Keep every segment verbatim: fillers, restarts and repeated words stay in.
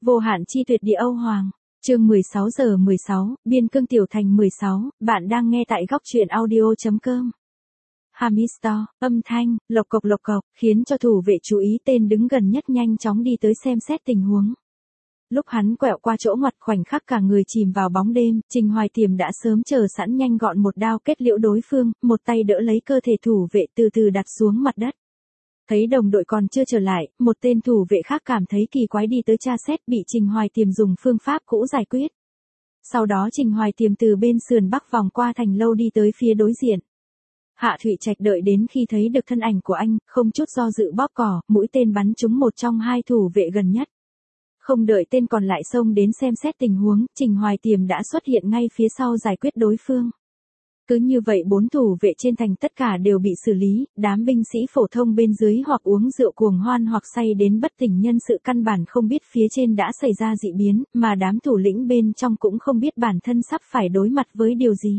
Vô hạn chi tuyệt địa Âu Hoàng. Chương mười sáu giờ mười sáu, Biên cương tiểu thành mười sáu, bạn đang nghe tại góc truyện audio.com. Hamister, âm thanh, lộc cộc lộc cộc, khiến cho thủ vệ chú ý tên đứng gần nhất nhanh chóng đi tới xem xét tình huống. Lúc hắn quẹo qua chỗ ngoặt khoảnh khắc cả người chìm vào bóng đêm, Trình Hoài Tiềm đã sớm chờ sẵn nhanh gọn một đao kết liễu đối phương, một tay đỡ lấy cơ thể thủ vệ từ từ đặt xuống mặt đất. Thấy đồng đội còn chưa trở lại, một tên thủ vệ khác cảm thấy kỳ quái đi tới tra xét bị Trình Hoài Tiềm dùng phương pháp cũ giải quyết. Sau đó Trình Hoài Tiềm từ bên sườn bắc vòng qua thành lâu đi tới phía đối diện. Hạ Thụy Trạch đợi đến khi thấy được thân ảnh của anh, không chút do dự bóp cò, mũi tên bắn trúng một trong hai thủ vệ gần nhất. Không đợi tên còn lại xông đến xem xét tình huống, Trình Hoài Tiềm đã xuất hiện ngay phía sau giải quyết đối phương. Cứ như vậy bốn thủ vệ trên thành tất cả đều bị xử lý, đám binh sĩ phổ thông bên dưới hoặc uống rượu cuồng hoan hoặc say đến bất tỉnh nhân sự căn bản không biết phía trên đã xảy ra dị biến, mà đám thủ lĩnh bên trong cũng không biết bản thân sắp phải đối mặt với điều gì.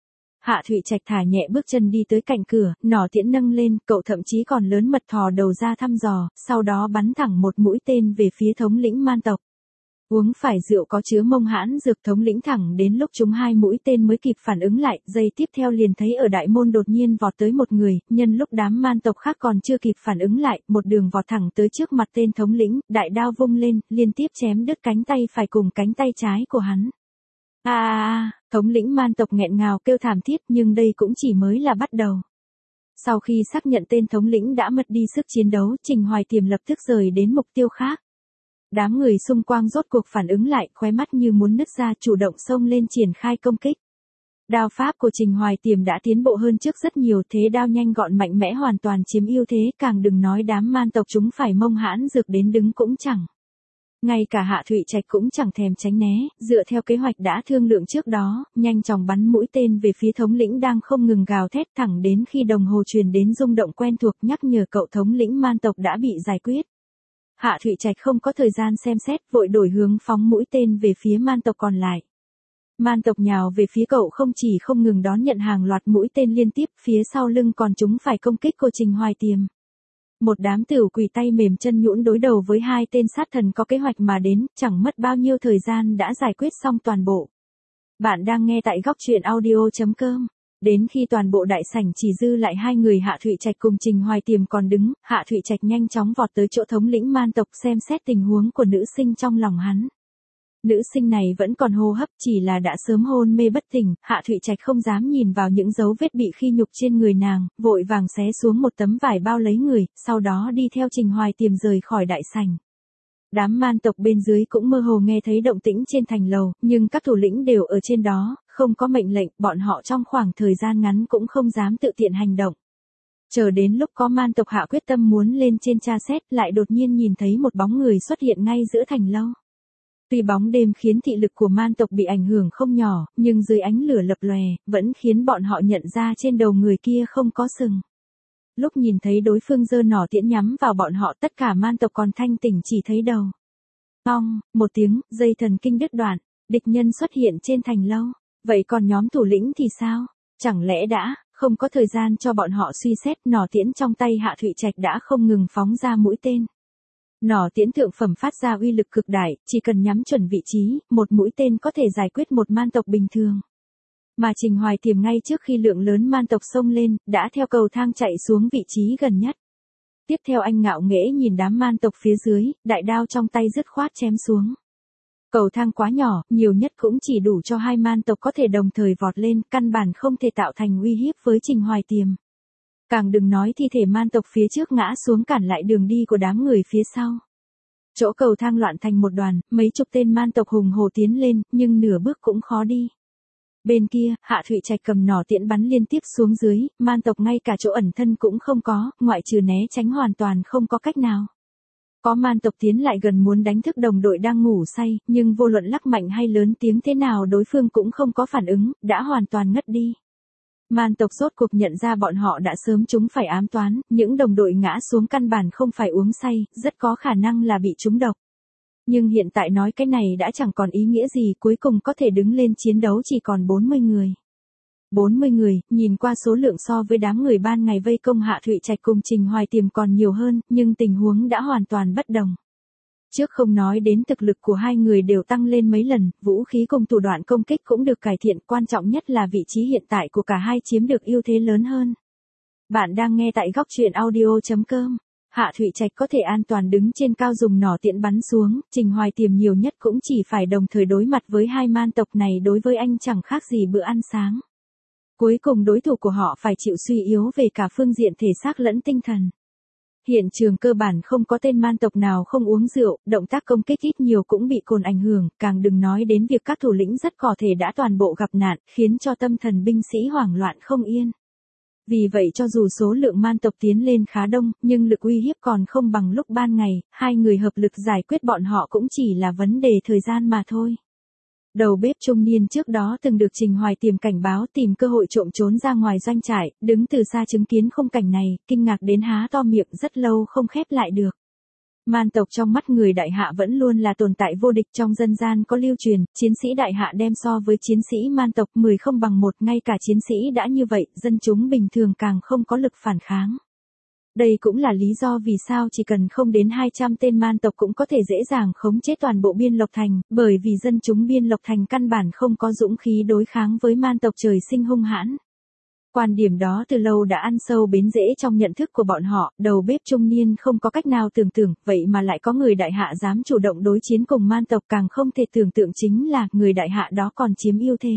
Hạ Thụy Trạch thả nhẹ bước chân đi tới cạnh cửa, nỏ tiễn nâng lên, cậu thậm chí còn lớn mật thò đầu ra thăm dò, sau đó bắn thẳng một mũi tên về phía thống lĩnh man tộc. Uống phải rượu có chứa mông hãn dược thống lĩnh thẳng đến lúc chúng hai mũi tên mới kịp phản ứng lại, giây tiếp theo liền thấy ở đại môn đột nhiên vọt tới một người, nhân lúc đám man tộc khác còn chưa kịp phản ứng lại, một đường vọt thẳng tới trước mặt tên thống lĩnh, đại đao vung lên, liên tiếp chém đứt cánh tay phải cùng cánh tay trái của hắn. A a a, thống lĩnh man tộc nghẹn ngào kêu thảm thiết, nhưng đây cũng chỉ mới là bắt đầu. Sau khi xác nhận tên thống lĩnh đã mất đi sức chiến đấu, Trình Hoài Tiềm lập tức rời đến mục tiêu khác. Đám người xung quanh rốt cuộc phản ứng lại, khóe mắt như muốn nứt ra, chủ động xông lên triển khai công kích. Đao pháp của Trình Hoài Tiềm đã tiến bộ hơn trước rất nhiều, thế đao nhanh gọn mạnh mẽ hoàn toàn chiếm ưu thế, càng đừng nói đám man tộc chúng phải mông hãn dược đến đứng cũng chẳng. Ngay cả Hạ Thụy Trạch cũng chẳng thèm tránh né, dựa theo kế hoạch đã thương lượng trước đó, nhanh chóng bắn mũi tên về phía thống lĩnh đang không ngừng gào thét thẳng đến khi đồng hồ truyền đến rung động quen thuộc nhắc nhở cậu thống lĩnh man tộc đã bị giải quyết. Hạ Thụy Trạch không có thời gian xem xét, vội đổi hướng phóng mũi tên về phía man tộc còn lại. Man tộc nhào về phía cậu không chỉ không ngừng đón nhận hàng loạt mũi tên liên tiếp, phía sau lưng còn chúng phải công kích của Trình Hoài Tiềm. Một đám tửu quỷ tay mềm chân nhũn đối đầu với hai tên sát thần có kế hoạch mà đến, chẳng mất bao nhiêu thời gian đã giải quyết xong toàn bộ. Bạn đang nghe tại góc truyện audio.com. Đến khi toàn bộ đại sảnh chỉ dư lại hai người Hạ Thụy Trạch cùng Trình Hoài Tiềm còn đứng, Hạ Thụy Trạch nhanh chóng vọt tới chỗ thống lĩnh man tộc xem xét tình huống của nữ sinh trong lòng hắn. Nữ sinh này vẫn còn hô hấp, chỉ là đã sớm hôn mê bất tỉnh, Hạ Thụy Trạch không dám nhìn vào những dấu vết bị khi nhục trên người nàng, vội vàng xé xuống một tấm vải bao lấy người, sau đó đi theo Trình Hoài Tiềm rời khỏi đại sảnh. Đám man tộc bên dưới cũng mơ hồ nghe thấy động tĩnh trên thành lầu, nhưng các thủ lĩnh đều ở trên đó, không có mệnh lệnh, bọn họ trong khoảng thời gian ngắn cũng không dám tự tiện hành động. Chờ đến lúc có man tộc hạ quyết tâm muốn lên trên tra xét, lại đột nhiên nhìn thấy một bóng người xuất hiện ngay giữa thành lâu. Tuy bóng đêm khiến thị lực của man tộc bị ảnh hưởng không nhỏ, nhưng dưới ánh lửa lập lòe, vẫn khiến bọn họ nhận ra trên đầu người kia không có sừng. Lúc nhìn thấy đối phương giơ nỏ tiễn nhắm vào bọn họ, tất cả man tộc còn thanh tỉnh chỉ thấy đầu. Ong, một tiếng, dây thần kinh đứt đoạn, địch nhân xuất hiện trên thành lâu. Vậy còn nhóm thủ lĩnh thì sao? Chẳng lẽ đã, không có thời gian cho bọn họ suy xét, nỏ tiễn trong tay Hạ Thụy Trạch đã không ngừng phóng ra mũi tên. Nỏ tiễn thượng phẩm phát ra uy lực cực đại, chỉ cần nhắm chuẩn vị trí, một mũi tên có thể giải quyết một man tộc bình thường. Mà Trình Hoài Tiềm ngay trước khi lượng lớn man tộc xông lên, đã theo cầu thang chạy xuống vị trí gần nhất. Tiếp theo anh ngạo nghễ nhìn đám man tộc phía dưới, đại đao trong tay dứt khoát chém xuống. Cầu thang quá nhỏ, nhiều nhất cũng chỉ đủ cho hai man tộc có thể đồng thời vọt lên, căn bản không thể tạo thành uy hiếp với Trình Hoài Tiềm. Càng đừng nói thi thể man tộc phía trước ngã xuống cản lại đường đi của đám người phía sau. Chỗ cầu thang loạn thành một đoàn, mấy chục tên man tộc hùng hổ tiến lên, nhưng nửa bước cũng khó đi. Bên kia, Hạ Thụy Trạch cầm nỏ tiễn bắn liên tiếp xuống dưới, man tộc ngay cả chỗ ẩn thân cũng không có, ngoại trừ né tránh hoàn toàn không có cách nào. Có man tộc tiến lại gần muốn đánh thức đồng đội đang ngủ say, nhưng vô luận lắc mạnh hay lớn tiếng thế nào đối phương cũng không có phản ứng, đã hoàn toàn ngất đi. Man tộc rốt cuộc nhận ra bọn họ đã sớm chúng phải ám toán, những đồng đội ngã xuống căn bản không phải uống say, rất có khả năng là bị trúng độc. Nhưng hiện tại nói cái này đã chẳng còn ý nghĩa gì, cuối cùng có thể đứng lên chiến đấu chỉ còn bốn mươi người. bốn mươi người, nhìn qua số lượng so với đám người ban ngày vây công Hạ Thụy Trạch cùng Trình Hoài Tiềm còn nhiều hơn, nhưng tình huống đã hoàn toàn bất đồng. Trước không nói đến thực lực của hai người đều tăng lên mấy lần, vũ khí cùng thủ đoạn công kích cũng được cải thiện, quan trọng nhất là vị trí hiện tại của cả hai chiếm được ưu thế lớn hơn. Bạn đang nghe tại góc truyện audio chấm com. Hạ Thụy Trạch có thể an toàn đứng trên cao dùng nỏ tiễn bắn xuống, Trình Hoài Tiềm nhiều nhất cũng chỉ phải đồng thời đối mặt với hai man tộc này, đối với anh chẳng khác gì bữa ăn sáng. Cuối cùng đối thủ của họ phải chịu suy yếu về cả phương diện thể xác lẫn tinh thần. Hiện trường cơ bản không có tên man tộc nào không uống rượu, động tác công kích ít nhiều cũng bị cồn ảnh hưởng, càng đừng nói đến việc các thủ lĩnh rất có thể đã toàn bộ gặp nạn, khiến cho tâm thần binh sĩ hoảng loạn không yên. Vì vậy cho dù số lượng man tộc tiến lên khá đông, nhưng lực uy hiếp còn không bằng lúc ban ngày, hai người hợp lực giải quyết bọn họ cũng chỉ là vấn đề thời gian mà thôi. Đầu bếp trung niên trước đó từng được Trình Hoài Tiềm cảnh báo tìm cơ hội trộm trốn ra ngoài doanh trại, đứng từ xa chứng kiến khung cảnh này, kinh ngạc đến há to miệng rất lâu không khép lại được. Man tộc trong mắt người đại hạ vẫn luôn là tồn tại vô địch, trong dân gian có lưu truyền, chiến sĩ đại hạ đem so với chiến sĩ man tộc mười không bằng một, ngay cả chiến sĩ đã như vậy, dân chúng bình thường càng không có lực phản kháng. Đây cũng là lý do vì sao chỉ cần không đến hai trăm tên man tộc cũng có thể dễ dàng khống chế toàn bộ Biên Lộc Thành, bởi vì dân chúng Biên Lộc Thành căn bản không có dũng khí đối kháng với man tộc trời sinh hung hãn. Quan điểm đó từ lâu đã ăn sâu bến rễ trong nhận thức của bọn họ, đầu bếp trung niên không có cách nào tưởng tượng, vậy mà lại có người đại hạ dám chủ động đối chiến cùng man tộc, càng không thể tưởng tượng chính là người đại hạ đó còn chiếm ưu thế.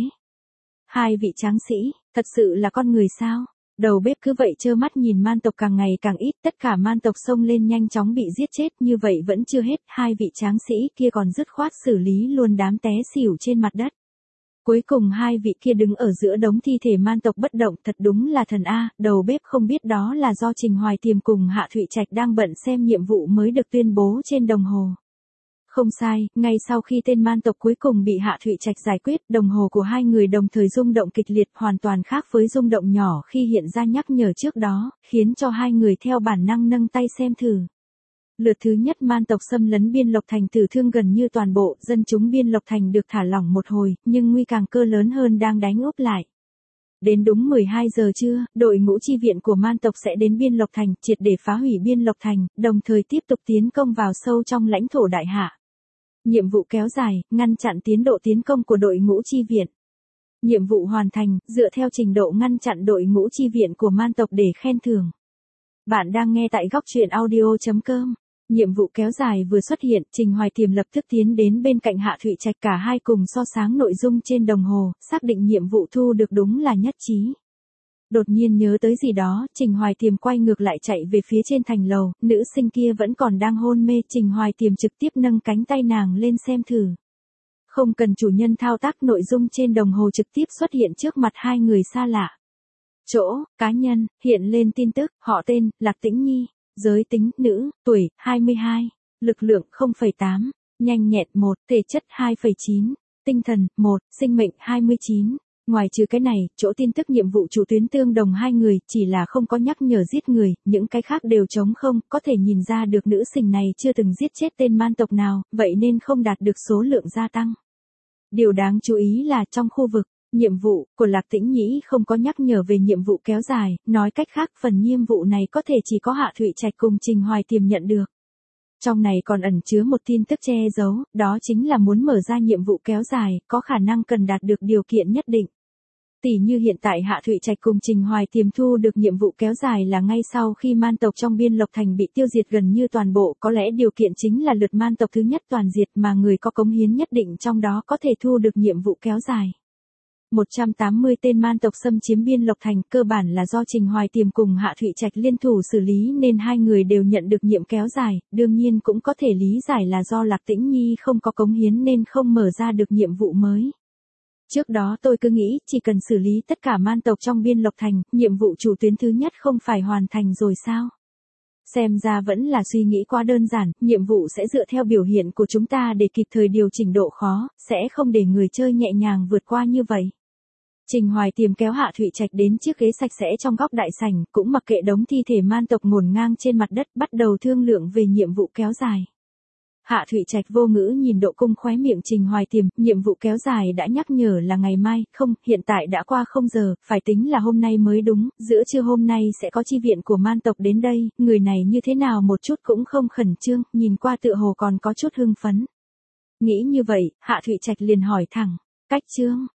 Hai vị tráng sĩ, thật sự là con người sao? Đầu bếp cứ vậy trơ mắt nhìn man tộc càng ngày càng ít, tất cả man tộc xông lên nhanh chóng bị giết chết, như vậy vẫn chưa hết, hai vị tráng sĩ kia còn dứt khoát xử lý luôn đám té xỉu trên mặt đất. Cuối cùng hai vị kia đứng ở giữa đống thi thể man tộc bất động, thật đúng là thần a, đầu bếp không biết đó là do Trình Hoài Tiềm cùng Hạ Thụy Trạch đang bận xem nhiệm vụ mới được tuyên bố trên đồng hồ. Không sai, ngay sau khi tên man tộc cuối cùng bị Hạ Thụy Trạch giải quyết, đồng hồ của hai người đồng thời rung động kịch liệt, hoàn toàn khác với rung động nhỏ khi hiện ra nhắc nhở trước đó, khiến cho hai người theo bản năng nâng tay xem thử. Lượt thứ nhất man tộc xâm lấn Biên Lộc Thành tử thương gần như toàn bộ, dân chúng Biên Lộc Thành được thả lỏng một hồi, nhưng nguy càng cơ lớn hơn đang đánh úp lại. Đến đúng mười hai giờ trưa, đội ngũ chi viện của man tộc sẽ đến Biên Lộc Thành, triệt để phá hủy Biên Lộc Thành, đồng thời tiếp tục tiến công vào sâu trong lãnh thổ đại hạ. Nhiệm vụ kéo dài, ngăn chặn tiến độ tiến công của đội ngũ chi viện. Nhiệm vụ hoàn thành, dựa theo trình độ ngăn chặn đội ngũ chi viện của man tộc để khen thưởng. Bạn đang nghe tại góc truyện audio chấm com. Nhiệm vụ kéo dài vừa xuất hiện, Trình Hoài Tiềm lập tức tiến đến bên cạnh Hạ Thụy Trạch, cả hai cùng so sáng nội dung trên đồng hồ, xác định nhiệm vụ thu được đúng là nhất trí. Đột nhiên nhớ tới gì đó, Trình Hoài Tiềm quay ngược lại chạy về phía trên thành lầu, nữ sinh kia vẫn còn đang hôn mê, Trình Hoài Tiềm trực tiếp nâng cánh tay nàng lên xem thử. Không cần chủ nhân thao tác, nội dung trên đồng hồ trực tiếp xuất hiện trước mặt hai người xa lạ. Chỗ, cá nhân, hiện lên tin tức, họ tên, Lạc Tĩnh Nhi, giới tính, nữ, tuổi, hai mươi hai, lực lượng không phẩy tám, nhanh nhẹn một, thể chất hai phẩy chín, tinh thần một, sinh mệnh hai mươi chín. Ngoài trừ cái này, chỗ tin tức nhiệm vụ chủ tuyến tương đồng hai người, chỉ là không có nhắc nhở giết người, những cái khác đều trống không, có thể nhìn ra được nữ sinh này chưa từng giết chết tên man tộc nào, vậy nên không đạt được số lượng gia tăng. Điều đáng chú ý là trong khu vực nhiệm vụ của Lạc Tĩnh Nhĩ không có nhắc nhở về nhiệm vụ kéo dài, nói cách khác phần nhiệm vụ này có thể chỉ có Hạ Thụy Trạch cùng Trình Hoài Tiềm nhận được. Trong này còn ẩn chứa một tin tức che giấu, đó chính là muốn mở ra nhiệm vụ kéo dài, có khả năng cần đạt được điều kiện nhất định. Tỷ như hiện tại Hạ Thụy Trạch cùng Trình Hoài Tiềm thu được nhiệm vụ kéo dài là ngay sau khi man tộc trong Biên Lộc Thành bị tiêu diệt gần như toàn bộ, có lẽ điều kiện chính là lượt man tộc thứ nhất toàn diệt mà người có cống hiến nhất định trong đó có thể thu được nhiệm vụ kéo dài. một trăm tám mươi tên man tộc xâm chiếm Biên Lộc Thành, cơ bản là do Trình Hoài Tiềm cùng Hạ Thụy Trạch liên thủ xử lý nên hai người đều nhận được nhiệm kéo dài, đương nhiên cũng có thể lý giải là do Lạc Tĩnh Nhi không có cống hiến nên không mở ra được nhiệm vụ mới. Trước đó tôi cứ nghĩ chỉ cần xử lý tất cả man tộc trong Biên Lộc Thành, nhiệm vụ chủ tuyến thứ nhất không phải hoàn thành rồi sao? Xem ra vẫn là suy nghĩ quá đơn giản, nhiệm vụ sẽ dựa theo biểu hiện của chúng ta để kịp thời điều chỉnh độ khó, sẽ không để người chơi nhẹ nhàng vượt qua như vậy. Trình Hoài Tiềm kéo Hạ Thụy Trạch đến chiếc ghế sạch sẽ trong góc đại sảnh, cũng mặc kệ đống thi thể man tộc ngổn ngang trên mặt đất, bắt đầu thương lượng về nhiệm vụ kéo dài. Hạ Thụy Trạch vô ngữ nhìn Độ Cung khóe miệng Trình Hoài Tiềm, nhiệm vụ kéo dài đã nhắc nhở là ngày mai, không, hiện tại đã qua không giờ, phải tính là hôm nay mới đúng, giữa trưa hôm nay sẽ có chi viện của man tộc đến đây, người này như thế nào một chút cũng không khẩn trương, nhìn qua tựa hồ còn có chút hưng phấn. Nghĩ như vậy, Hạ Thụy Trạch liền hỏi thẳng, Cách Trương,